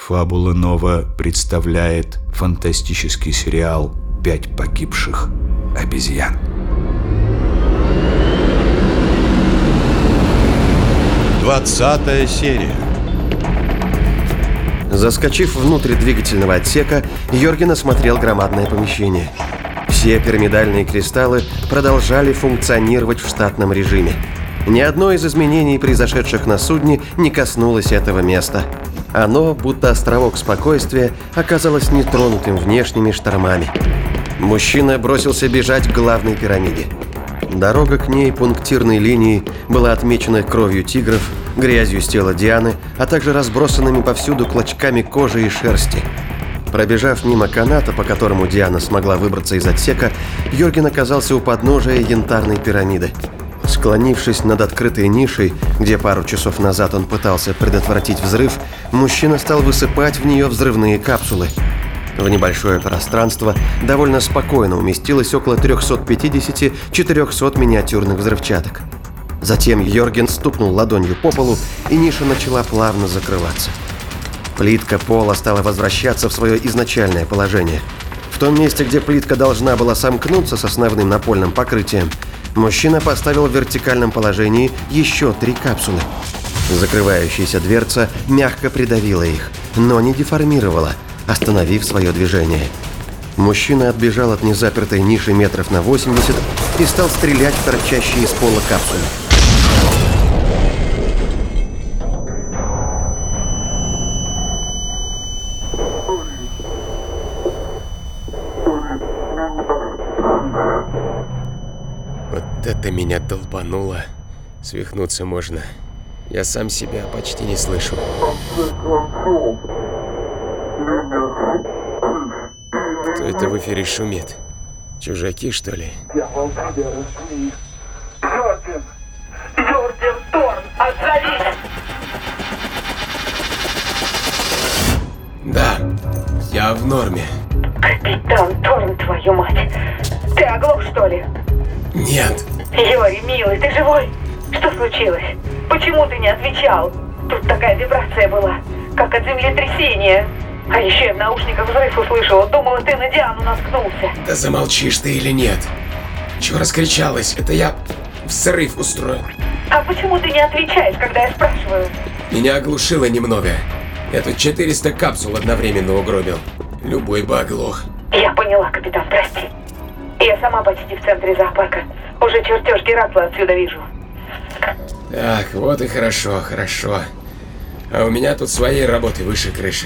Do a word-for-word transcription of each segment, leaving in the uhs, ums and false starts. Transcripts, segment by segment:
Фабула Нова представляет фантастический сериал «Пять погибших обезьян». Двадцатая серия. Заскочив внутрь двигательного отсека, Йорген осмотрел громадное помещение. Все пирамидальные кристаллы продолжали функционировать в штатном режиме. Ни одно из изменений, произошедших на судне, не коснулось этого места. Оно, будто островок спокойствия, оказалось нетронутым внешними штормами. Мужчина бросился бежать к главной пирамиде. Дорога к ней пунктирной линией была отмечена кровью тигров, грязью с тела Дианы, а также разбросанными повсюду клочками кожи и шерсти. Пробежав мимо каната, по которому Диана смогла выбраться из отсека, Йорген оказался у подножия янтарной пирамиды. Склонившись над открытой нишей, где пару часов назад он пытался предотвратить взрыв, мужчина стал высыпать в нее взрывные капсулы. В небольшое пространство довольно спокойно уместилось около трёхсот пятидесяти — четырёхсот миниатюрных взрывчаток. Затем Йорген стукнул ладонью по полу, и ниша начала плавно закрываться. Плитка пола стала возвращаться в свое изначальное положение. В том месте, где плитка должна была сомкнуться с основным напольным покрытием, мужчина поставил в вертикальном положении еще три капсулы. Закрывающаяся дверца мягко придавила их, но не деформировала, остановив свое движение. Мужчина отбежал от незапертой ниши метров на восемьдесят и стал стрелять в торчащие из пола капсулы. Вот это меня долбануло. Свихнуться можно. Я сам себя почти не слышу. Кто это в эфире шумит? Чужаки, что ли? Дьявол тебя рассмеет. Йорген! Йорген Торн, отзовись! Да, я в норме. Капитан Торн, твою мать! Ты оглох, что ли? Нет. Йори, милый, ты живой? Что случилось? Почему ты не отвечал? Тут такая вибрация была, как от землетрясения. А еще я в наушниках взрыв услышала. Думала, ты на Диану наткнулся. Да замолчишь ты или нет? Чего раскричалась? Это я взрыв устроил. А почему ты не отвечаешь, когда я спрашиваю? Меня оглушило немного. Я тут четыреста капсул одновременно угробил. Любой бы оглох. Я поняла, капитан, прости. Я сама почти в центре зоопарка. Уже чертеж Геракла отсюда вижу. Так, вот и хорошо, хорошо. А у меня тут своей работы выше крыши.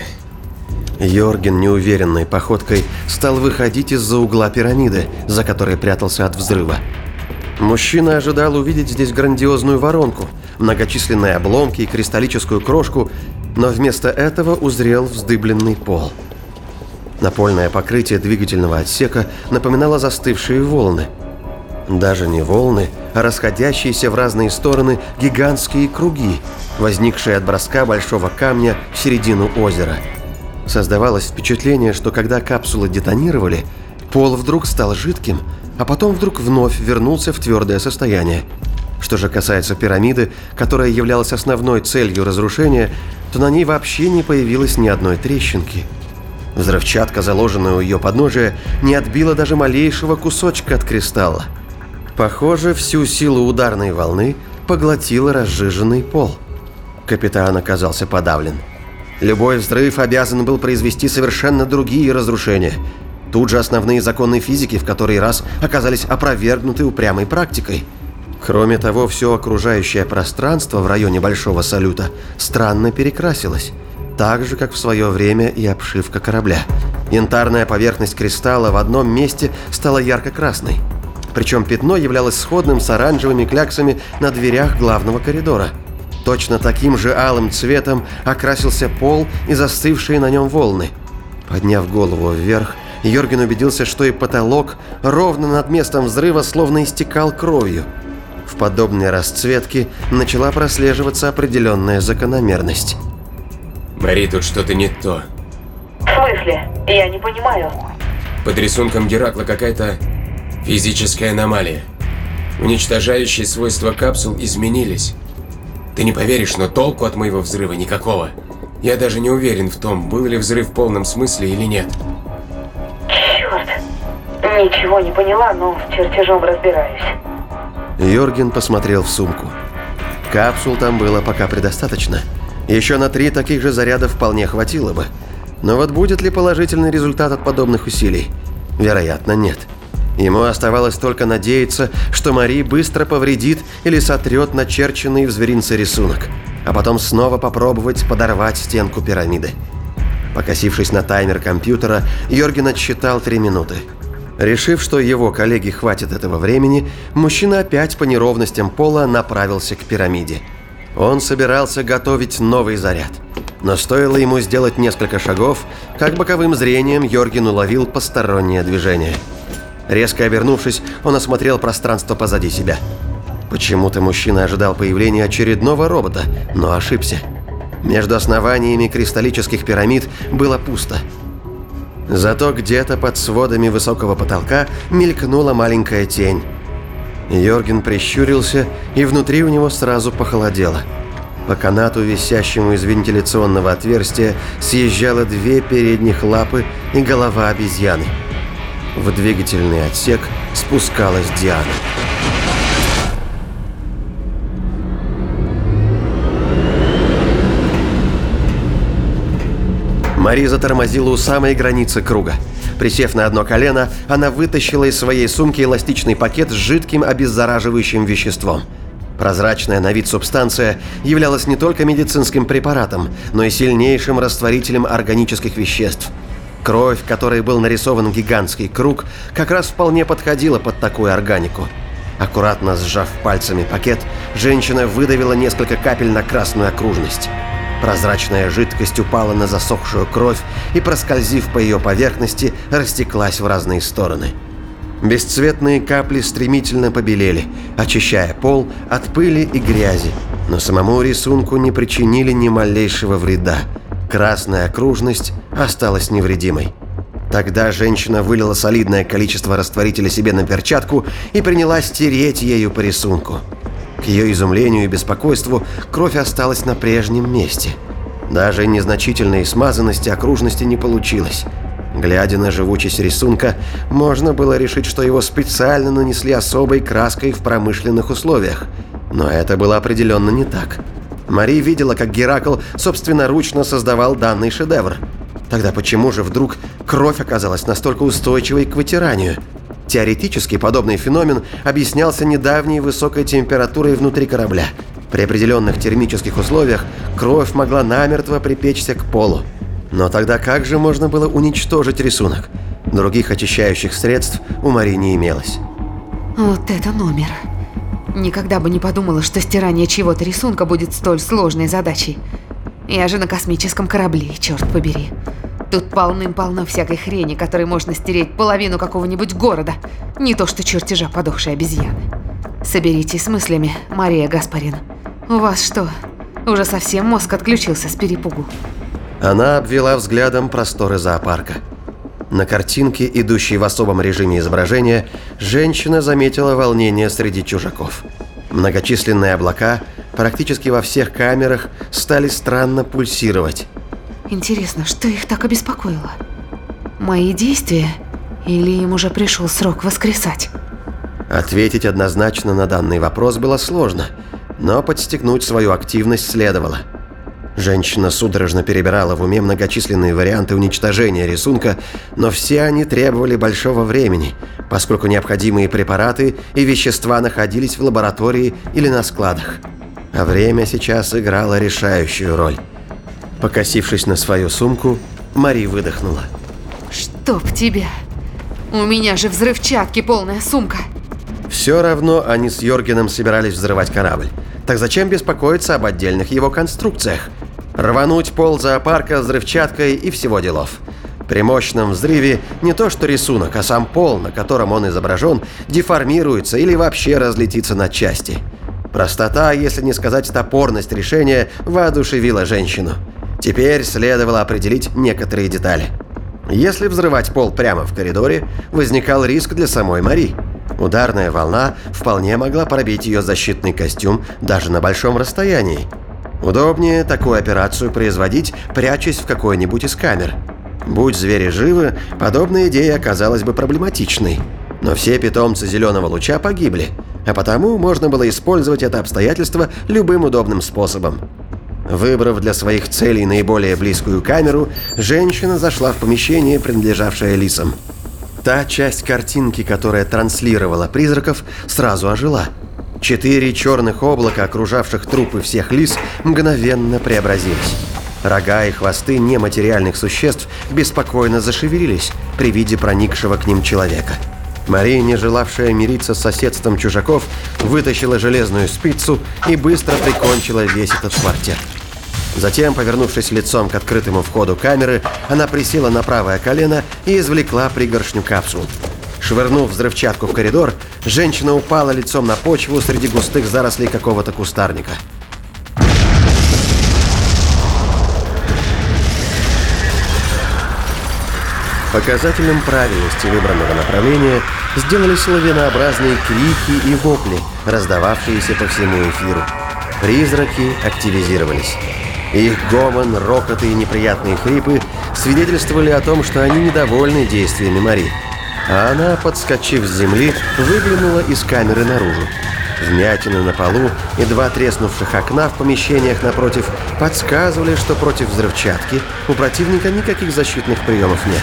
Йорген неуверенной походкой стал выходить из-за угла пирамиды, за которой прятался от взрыва. Мужчина ожидал увидеть здесь грандиозную воронку, многочисленные обломки и кристаллическую крошку, но вместо этого узрел вздыбленный пол. Напольное покрытие двигательного отсека напоминало застывшие волны. Даже не волны, а расходящиеся в разные стороны гигантские круги, возникшие от броска большого камня в середину озера. Создавалось впечатление, что когда капсулы детонировали, пол вдруг стал жидким, а потом вдруг вновь вернулся в твердое состояние. Что же касается пирамиды, которая являлась основной целью разрушения, то на ней вообще не появилось ни одной трещинки. Взрывчатка, заложенная у ее подножия, не отбила даже малейшего кусочка от кристалла. Похоже, всю силу ударной волны поглотила разжиженный пол. Капитан оказался подавлен. Любой взрыв обязан был произвести совершенно другие разрушения. Тут же основные законы физики в который раз оказались опровергнуты упрямой практикой. Кроме того, все окружающее пространство в районе Большого Салюта странно перекрасилось. Так же, как в свое время и обшивка корабля. Янтарная поверхность кристалла в одном месте стала ярко-красной. Причем пятно являлось сходным с оранжевыми кляксами на дверях главного коридора. Точно таким же алым цветом окрасился пол и застывшие на нем волны. Подняв голову вверх, Йорген убедился, что и потолок ровно над местом взрыва словно истекал кровью. В подобной расцветке начала прослеживаться определенная закономерность. Мари, тут что-то не то. В смысле? Я не понимаю. Под рисунком Геракла какая-то физическая аномалия. Уничтожающие свойства капсул изменились. Ты не поверишь, но толку от моего взрыва никакого. Я даже не уверен в том, был ли взрыв в полном смысле или нет. Черт. Ничего не поняла, но с чертежом разбираюсь. Йорген посмотрел в сумку. Капсул там было пока предостаточно. Еще на три таких же заряда вполне хватило бы. Но вот будет ли положительный результат от подобных усилий? Вероятно, нет. Ему оставалось только надеяться, что Мари быстро повредит или сотрет начерченный в зверинце рисунок, а потом снова попробовать подорвать стенку пирамиды. Покосившись на таймер компьютера, Йорген отсчитал три минуты. Решив, что его коллеге хватит этого времени, мужчина опять по неровностям пола направился к пирамиде. Он собирался готовить новый заряд. Но стоило ему сделать несколько шагов, как боковым зрением Йорген уловил постороннее движение. Резко обернувшись, он осмотрел пространство позади себя. Почему-то мужчина ожидал появления очередного робота, но ошибся. Между основаниями кристаллических пирамид было пусто. Зато где-то под сводами высокого потолка мелькнула маленькая тень. Йорген прищурился, и внутри у него сразу похолодело. По канату, висящему из вентиляционного отверстия, съезжало две передних лапы и голова обезьяны. В двигательный отсек спускалась Диана. Мари затормозила у самой границы круга. Присев на одно колено, она вытащила из своей сумки эластичный пакет с жидким обеззараживающим веществом. Прозрачная на вид субстанция являлась не только медицинским препаратом, но и сильнейшим растворителем органических веществ. Кровь, которой был нарисован гигантский круг, как раз вполне подходила под такую органику. Аккуратно сжав пальцами пакет, женщина выдавила несколько капель на красную окружность. Прозрачная жидкость упала на засохшую кровь и, проскользив по ее поверхности, растеклась в разные стороны. Бесцветные капли стремительно побелели, очищая пол от пыли и грязи, но самому рисунку не причинили ни малейшего вреда. Красная окружность осталась невредимой. Тогда женщина вылила солидное количество растворителя себе на перчатку и принялась тереть ею по рисунку. К ее изумлению и беспокойству кровь осталась на прежнем месте. Даже незначительной смазанности окружности не получилось. Глядя на живучесть рисунка, можно было решить, что его специально нанесли особой краской в промышленных условиях. Но это было определенно не так. Мари видела, как Геракл собственноручно создавал данный шедевр. Тогда почему же вдруг кровь оказалась настолько устойчивой к вытиранию? Теоретически подобный феномен объяснялся недавней высокой температурой внутри корабля. При определенных термических условиях кровь могла намертво припечься к полу. Но тогда как же можно было уничтожить рисунок? Других очищающих средств у Мари не имелось. Вот это номер. Никогда бы не подумала, что стирание чьего-то рисунка будет столь сложной задачей. Я же на космическом корабле, черт побери. Тут полным-полно всякой хрени, которой можно стереть половину какого-нибудь города. Не то что чертежа подохшей обезьяны. Соберитесь с мыслями, Мария Гаспарин. У вас что, уже совсем мозг отключился с перепугу? Она обвела взглядом просторы зоопарка. На картинке, идущей в особом режиме изображения, женщина заметила волнение среди чужаков. Многочисленные облака практически во всех камерах стали странно пульсировать. Интересно, что их так обеспокоило? Мои действия? Или им уже пришел срок воскресать? Ответить однозначно на данный вопрос было сложно, но подстегнуть свою активность следовало. Женщина судорожно перебирала в уме многочисленные варианты уничтожения рисунка, но все они требовали большого времени, поскольку необходимые препараты и вещества находились в лаборатории или на складах. А время сейчас играло решающую роль. Покосившись на свою сумку, Мари выдохнула. Чтоб тебя! У меня же взрывчатки полная сумка! Все равно они с Йоргеном собирались взрывать корабль. Так зачем беспокоиться об отдельных его конструкциях? Рвануть пол зоопарка взрывчаткой и всего делов. При мощном взрыве не то что рисунок, а сам пол, на котором он изображен, деформируется или вообще разлетится на части. Простота, если не сказать топорность решения, воодушевила женщину. Теперь следовало определить некоторые детали. Если взрывать пол прямо в коридоре, возникал риск для самой Мари. Ударная волна вполне могла пробить ее защитный костюм даже на большом расстоянии. Удобнее такую операцию производить, прячась в какой-нибудь из камер. Будь звери живы, подобная идея оказалась бы проблематичной. Но все питомцы зеленого луча погибли, а потому можно было использовать это обстоятельство любым удобным способом. Выбрав для своих целей наиболее близкую камеру, женщина зашла в помещение, принадлежавшее лисам. Та часть картинки, которая транслировала призраков, сразу ожила. Четыре черных облака, окружавших трупы всех лис, мгновенно преобразились. Рога и хвосты нематериальных существ беспокойно зашевелились при виде проникшего к ним человека. Мария, не желавшая мириться с соседством чужаков, вытащила железную спицу и быстро прикончила весь этот квартет. Затем, повернувшись лицом к открытому входу камеры, она присела на правое колено и извлекла пригоршню капсул. Швырнув взрывчатку в коридор, женщина упала лицом на почву среди густых зарослей какого-то кустарника. Показателем правильности выбранного направления сделались лавинообразные крики и вопли, раздававшиеся по всему эфиру. Призраки активизировались. Их гомон, рокоты и неприятные хрипы свидетельствовали о том, что они недовольны действиями Мари. А она, подскочив с земли, выглянула из камеры наружу. Вмятины на полу и два треснувших окна в помещениях напротив подсказывали, что против взрывчатки у противника никаких защитных приемов нет.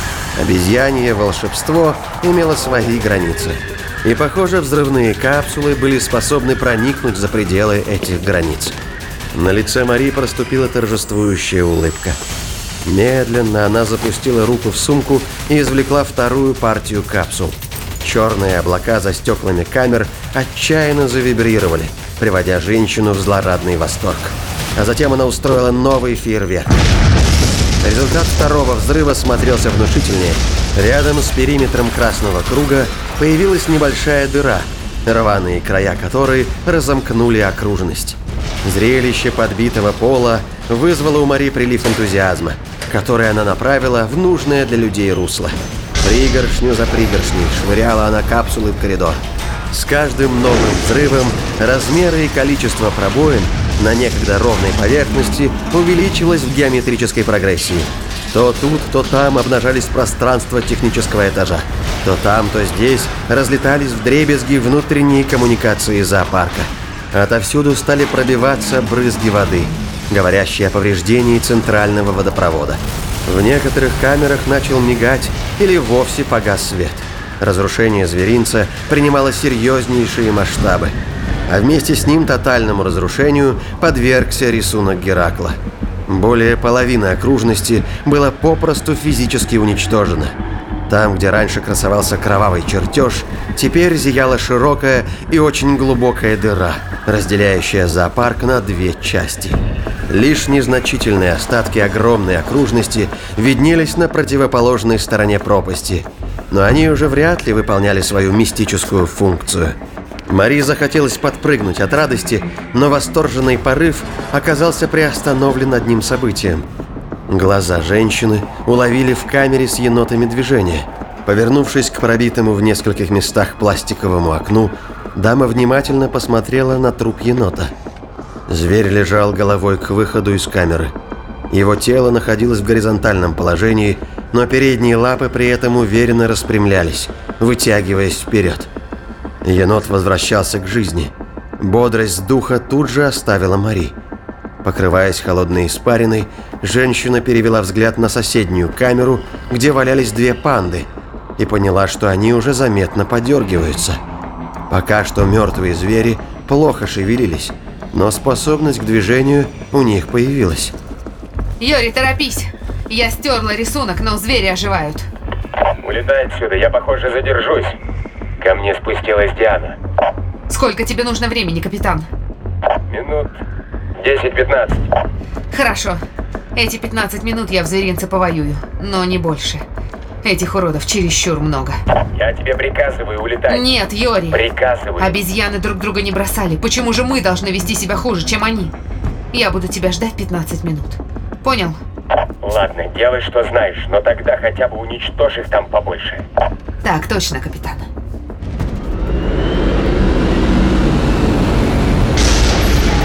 Обезьянье волшебство имело свои границы. И, похоже, взрывные капсулы были способны проникнуть за пределы этих границ. На лице Мари проступила торжествующая улыбка. Медленно она запустила руку в сумку и извлекла вторую партию капсул. Черные облака за стеклами камер отчаянно завибрировали, приводя женщину в злорадный восторг. А затем она устроила новый фейерверк. Результат второго взрыва смотрелся внушительнее. Рядом с периметром красного круга появилась небольшая дыра, рваные края которой разомкнули окружность. Зрелище подбитого пола вызвало у Мари прилив энтузиазма, который она направила в нужное для людей русло. Пригоршню за пригоршней швыряла она капсулы в коридор. С каждым новым взрывом размеры и количество пробоин на некогда ровной поверхности увеличилось в геометрической прогрессии. То тут, то там обнажались пространства технического этажа. То там, то здесь разлетались вдребезги внутренние коммуникации зоопарка. Отовсюду стали пробиваться брызги воды, говорящие о повреждении центрального водопровода. В некоторых камерах начал мигать или вовсе погас свет. Разрушение зверинца принимало серьезнейшие масштабы. А вместе с ним тотальному разрушению подвергся рисунок Геракла. Более половины окружности было попросту физически уничтожено. Там, где раньше красовался кровавый чертеж, теперь зияла широкая и очень глубокая дыра, разделяющая зоопарк на две части. Лишь незначительные остатки огромной окружности виднелись на противоположной стороне пропасти, но они уже вряд ли выполняли свою мистическую функцию. Мари захотелось подпрыгнуть от радости, но восторженный порыв оказался приостановлен одним событием. Глаза женщины уловили в камере с енотами движение. Повернувшись к пробитому в нескольких местах пластиковому окну, дама внимательно посмотрела на труп енота. Зверь лежал головой к выходу из камеры. Его тело находилось в горизонтальном положении, но передние лапы при этом уверенно распрямлялись, вытягиваясь вперед. Енот возвращался к жизни. Бодрость духа тут же оставила Мари. Покрываясь холодной испариной, женщина перевела взгляд на соседнюю камеру, где валялись две панды, и поняла, что они уже заметно подергиваются. Пока что мертвые звери плохо шевелились, но способность к движению у них появилась. Йори, торопись! Я стерла рисунок, но звери оживают. Улетай отсюда, я, похоже, задержусь. Ко мне спустилась Диана. Сколько тебе нужно времени, капитан? Минут десять-пятнадцать. Хорошо. Эти пятнадцать минут я в зверинце повоюю, но не больше. Этих уродов чересчур много. Я тебе приказываю улетать. Нет, Йори. Приказываю. Обезьяны друг друга не бросали. Почему же мы должны вести себя хуже, чем они? Я буду тебя ждать пятнадцать минут. Понял? Ладно, делай, что знаешь, но тогда хотя бы уничтожь их там побольше. Так, точно, капитан.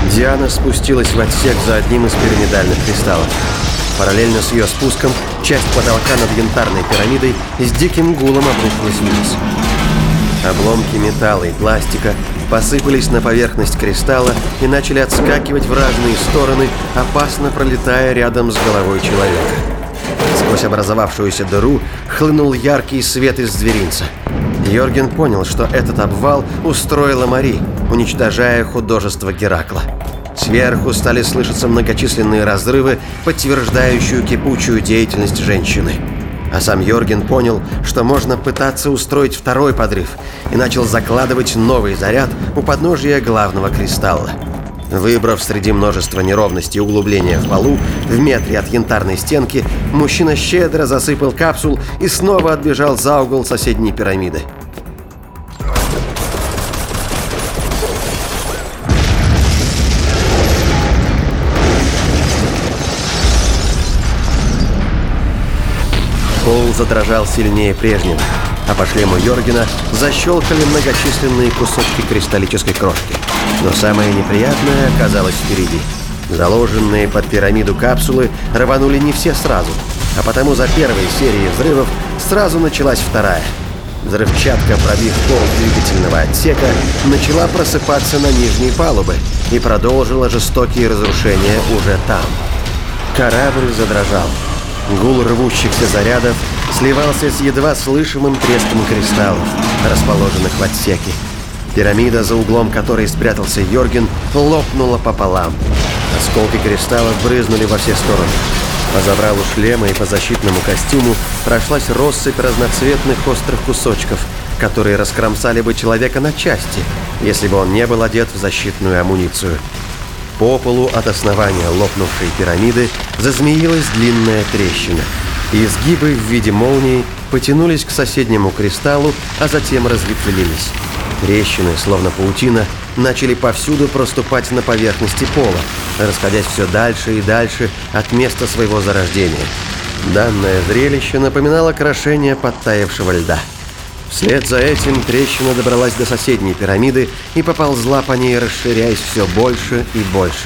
Диана спустилась в отсек за одним из пирамидальных кристаллов. Параллельно с ее спуском часть потолка над янтарной пирамидой с диким гулом обрушилась вниз. Обломки металла и пластика посыпались на поверхность кристалла и начали отскакивать в разные стороны, опасно пролетая рядом с головой человека. Сквозь образовавшуюся дыру хлынул яркий свет из зверинца. Йорген понял, что этот обвал устроила Мари, уничтожая художество Геракла. Сверху стали слышаться многочисленные разрывы, подтверждающие кипучую деятельность женщины. А сам Йорген понял, что можно пытаться устроить второй подрыв, и начал закладывать новый заряд у подножия главного кристалла. Выбрав среди множества неровностей углубления в полу, в метре от янтарной стенки, мужчина щедро засыпал капсул и снова отбежал за угол соседней пирамиды. Пол задрожал сильнее прежнего, а по шлему Йоргена защелкали многочисленные кусочки кристаллической крошки. Но самое неприятное оказалось впереди. Заложенные под пирамиду капсулы рванули не все сразу, а потому за первой серией взрывов сразу началась вторая. Взрывчатка, пробив пол двигательного отсека, начала просыпаться на нижней палубе и продолжила жестокие разрушения уже там. Корабль задрожал. Гул рвущихся зарядов сливался с едва слышимым треском кристаллов, расположенных в отсеке. Пирамида, за углом которой спрятался Йорген, лопнула пополам. Осколки кристаллов брызнули во все стороны. По забралу шлема и по защитному костюму прошлась россыпь разноцветных острых кусочков, которые раскромсали бы человека на части, если бы он не был одет в защитную амуницию. По полу от основания лопнувшей пирамиды зазмеилась длинная трещина. И изгибы в виде молнии потянулись к соседнему кристаллу, а затем разветвились. Трещины, словно паутина, начали повсюду проступать на поверхности пола, расходясь все дальше и дальше от места своего зарождения. Данное зрелище напоминало крошение подтаявшего льда. Вслед за этим трещина добралась до соседней пирамиды и поползла по ней, расширяясь все больше и больше.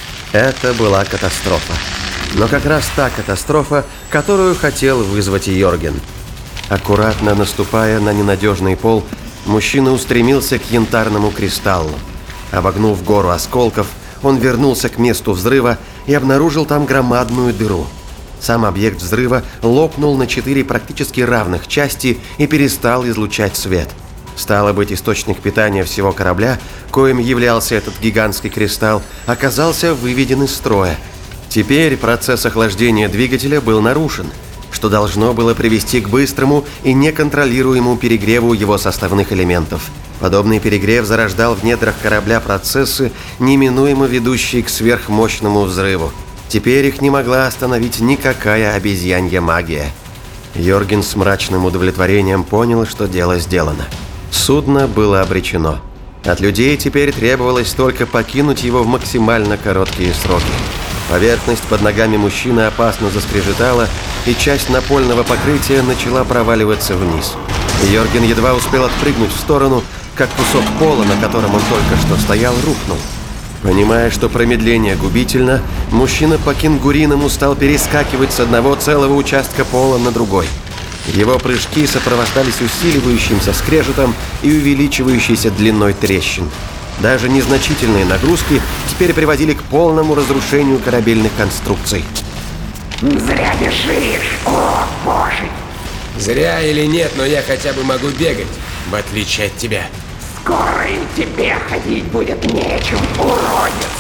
Это была катастрофа. Но как раз та катастрофа, которую хотел вызвать Йорген. Аккуратно наступая на ненадежный пол, мужчина устремился к янтарному кристаллу. Обогнув гору осколков, он вернулся к месту взрыва и обнаружил там громадную дыру. Сам объект взрыва лопнул на четыре практически равных части и перестал излучать свет. Стало быть, источник питания всего корабля, коим являлся этот гигантский кристалл, оказался выведен из строя. Теперь процесс охлаждения двигателя был нарушен, что должно было привести к быстрому и неконтролируемому перегреву его составных элементов. Подобный перегрев зарождал в недрах корабля процессы, неминуемо ведущие к сверхмощному взрыву. Теперь их не могла остановить никакая обезьянья магия. Йорген с мрачным удовлетворением понял, что дело сделано. Судно было обречено. От людей теперь требовалось только покинуть его в максимально короткие сроки. Поверхность под ногами мужчины опасно заскрежетала, и часть напольного покрытия начала проваливаться вниз. Йорген едва успел отпрыгнуть в сторону, как кусок пола, на котором он только что стоял, рухнул. Понимая, что промедление губительно, мужчина по-кенгуриному стал перескакивать с одного целого участка пола на другой. Его прыжки сопровождались усиливающимся скрежетом и увеличивающейся длиной трещин. Даже незначительные нагрузки теперь приводили к полному разрушению корабельных конструкций. Зря бежишь, о боже! Зря или нет, но я хотя бы могу бегать, в отличие от тебя. Скоро и тебе ходить будет нечем, уродец!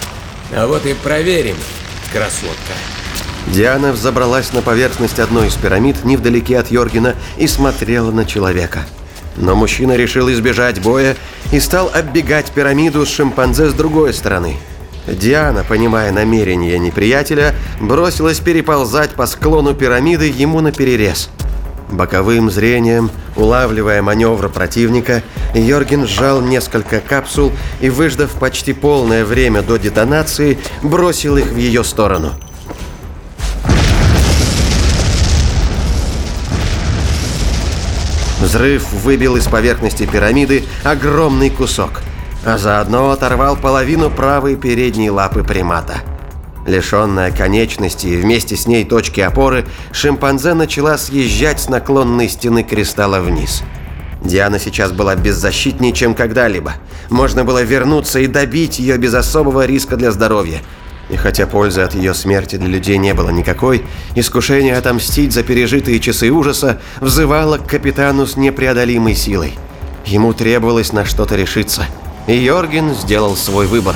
А вот и проверим, красотка. Диана взобралась на поверхность одной из пирамид невдалеке от Йоргена и смотрела на человека. Но мужчина решил избежать боя и стал оббегать пирамиду с шимпанзе с другой стороны. Диана, понимая намерения неприятеля, бросилась переползать по склону пирамиды ему наперерез. Боковым зрением, улавливая маневр противника, Йорген сжал несколько капсул и, выждав почти полное время до детонации, бросил их в ее сторону. Взрыв выбил из поверхности пирамиды огромный кусок. а заодно оторвал половину правой передней лапы примата. Лишенная конечности и вместе с ней точки опоры, шимпанзе начала съезжать с наклонной стены кристалла вниз. Диана сейчас была беззащитнее, чем когда-либо. Можно было вернуться и добить ее без особого риска для здоровья. И хотя пользы от ее смерти для людей не было никакой, искушение отомстить за пережитые часы ужаса взывало к капитану с непреодолимой силой. Ему требовалось на что-то решиться, и Йорген сделал свой выбор.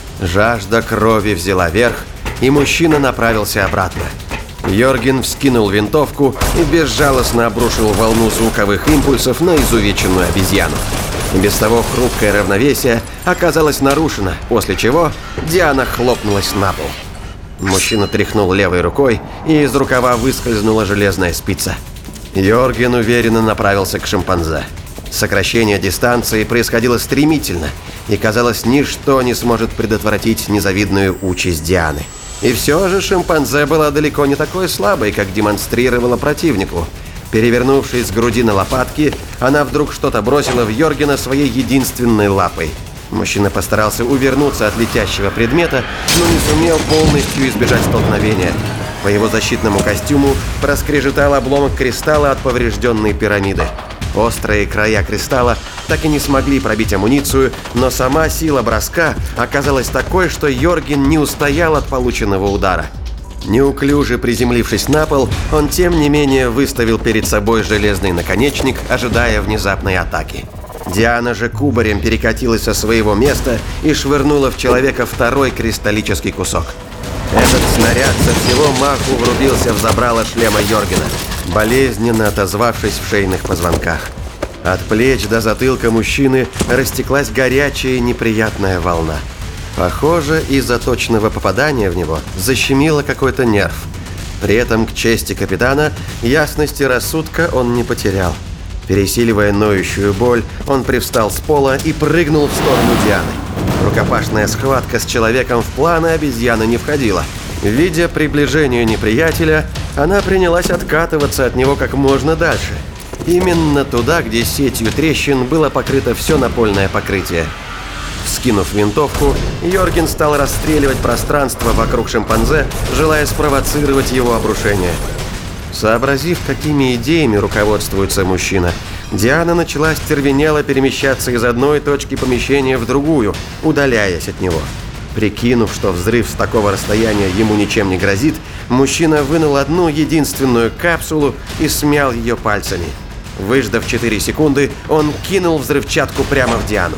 Жажда крови взяла верх, и мужчина направился обратно. Йорген вскинул винтовку и безжалостно обрушил волну звуковых импульсов на изувеченную обезьяну. И без того хрупкое равновесие оказалось нарушено, после чего Диана хлопнулась на пол. Мужчина тряхнул левой рукой, и из рукава выскользнула железная спица. Йорген уверенно направился к шимпанзе. Сокращение дистанции происходило стремительно, и казалось, ничто не сможет предотвратить незавидную участь Дианы. И все же шимпанзе была далеко не такой слабой, как демонстрировала противнику. Перевернувшись с груди на лопатки, она вдруг что-то бросила в Йоргена своей единственной лапой. Мужчина постарался увернуться от летящего предмета, но не сумел полностью избежать столкновения. По его защитному костюму проскрежетал обломок кристалла от поврежденной пирамиды. Острые края кристалла так и не смогли пробить амуницию, но сама сила броска оказалась такой, что Йорген не устоял от полученного удара. Неуклюже приземлившись на пол, он тем не менее выставил перед собой железный наконечник, ожидая внезапной атаки. Диана же кубарем перекатилась со своего места и швырнула в человека второй кристаллический кусок. Этот снаряд со всего маху врубился в забрало шлема Йоргена, болезненно отозвавшись в шейных позвонках. От плеч до затылка мужчины растеклась горячая неприятная волна. Похоже, из-за точного попадания в него защемило какой-то нерв. При этом, к чести капитана, ясности рассудка он не потерял. Пересиливая ноющую боль, он привстал с пола и прыгнул в сторону Дианы. Рукопашная схватка с человеком в планы обезьяны не входила. Видя приближение неприятеля, она принялась откатываться от него как можно дальше. Именно туда, где сетью трещин было покрыто все напольное покрытие. Вскинув винтовку, Йорген стал расстреливать пространство вокруг шимпанзе, желая спровоцировать его обрушение. Сообразив, какими идеями руководствуется мужчина, Диана начала остервенело перемещаться из одной точки помещения в другую, удаляясь от него. Прикинув, что взрыв с такого расстояния ему ничем не грозит, мужчина вынул одну единственную капсулу и смял ее пальцами. Выждав четыре секунды, он кинул взрывчатку прямо в Диану.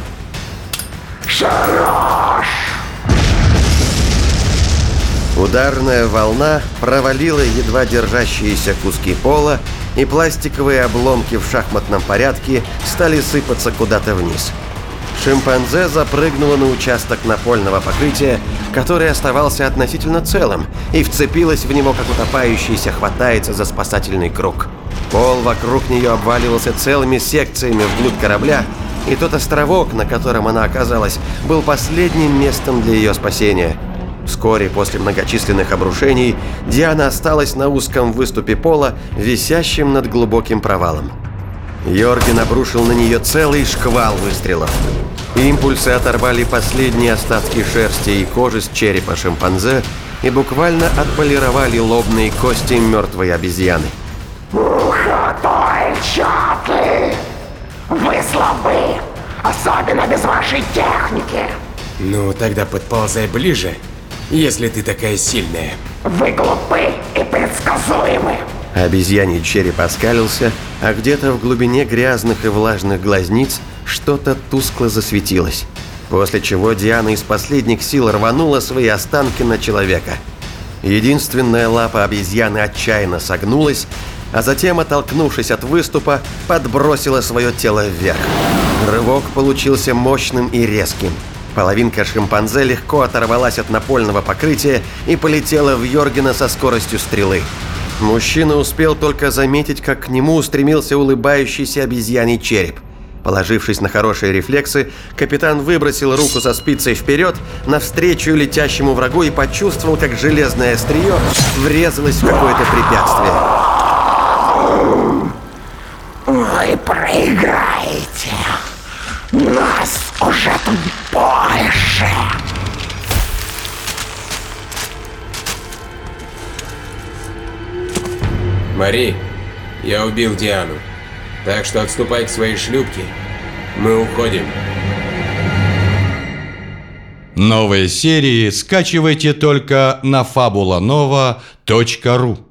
Хорош! Ударная волна провалила едва держащиеся куски пола, и пластиковые обломки в шахматном порядке стали сыпаться куда-то вниз. Шимпанзе запрыгнула на участок напольного покрытия, который оставался относительно целым, и вцепилась в него, как утопающийся хватается за спасательный круг. Пол вокруг нее обваливался целыми секциями вглубь корабля, и тот островок, на котором она оказалась, был последним местом для ее спасения. Вскоре после многочисленных обрушений Диана осталась на узком выступе пола, висящем над глубоким провалом. Йорген обрушил на нее целый шквал выстрелов. Импульсы оторвали последние остатки шерсти и кожи с черепа шимпанзе и буквально отполировали лобные кости мертвой обезьяны. Уходой, чаты! Вы слабы, особенно без вашей техники. Ну, тогда подползай ближе, если ты такая сильная. Вы глупы и предсказуемы. Обезьяний череп оскалился, а где-то в глубине грязных и влажных глазниц что-то тускло засветилось. После чего Диана из последних сил рванула свои останки на человека. Единственная лапа обезьяны отчаянно согнулась, а затем, оттолкнувшись от выступа, подбросила свое тело вверх. Рывок получился мощным и резким. Половинка шимпанзе легко оторвалась от напольного покрытия и полетела в Йоргена со скоростью стрелы. Мужчина успел только заметить, как к нему устремился улыбающийся обезьяний череп. Положившись на хорошие рефлексы, капитан выбросил руку со спицей вперед навстречу летящему врагу и почувствовал, как железное острие врезалось в какое-то препятствие. Вы проиграете. Нас уже тут больше. Мари, я убил Диану. Так что отступай к своей шлюпке. Мы уходим. Новые серии скачивайте только на фабула нова точка ру.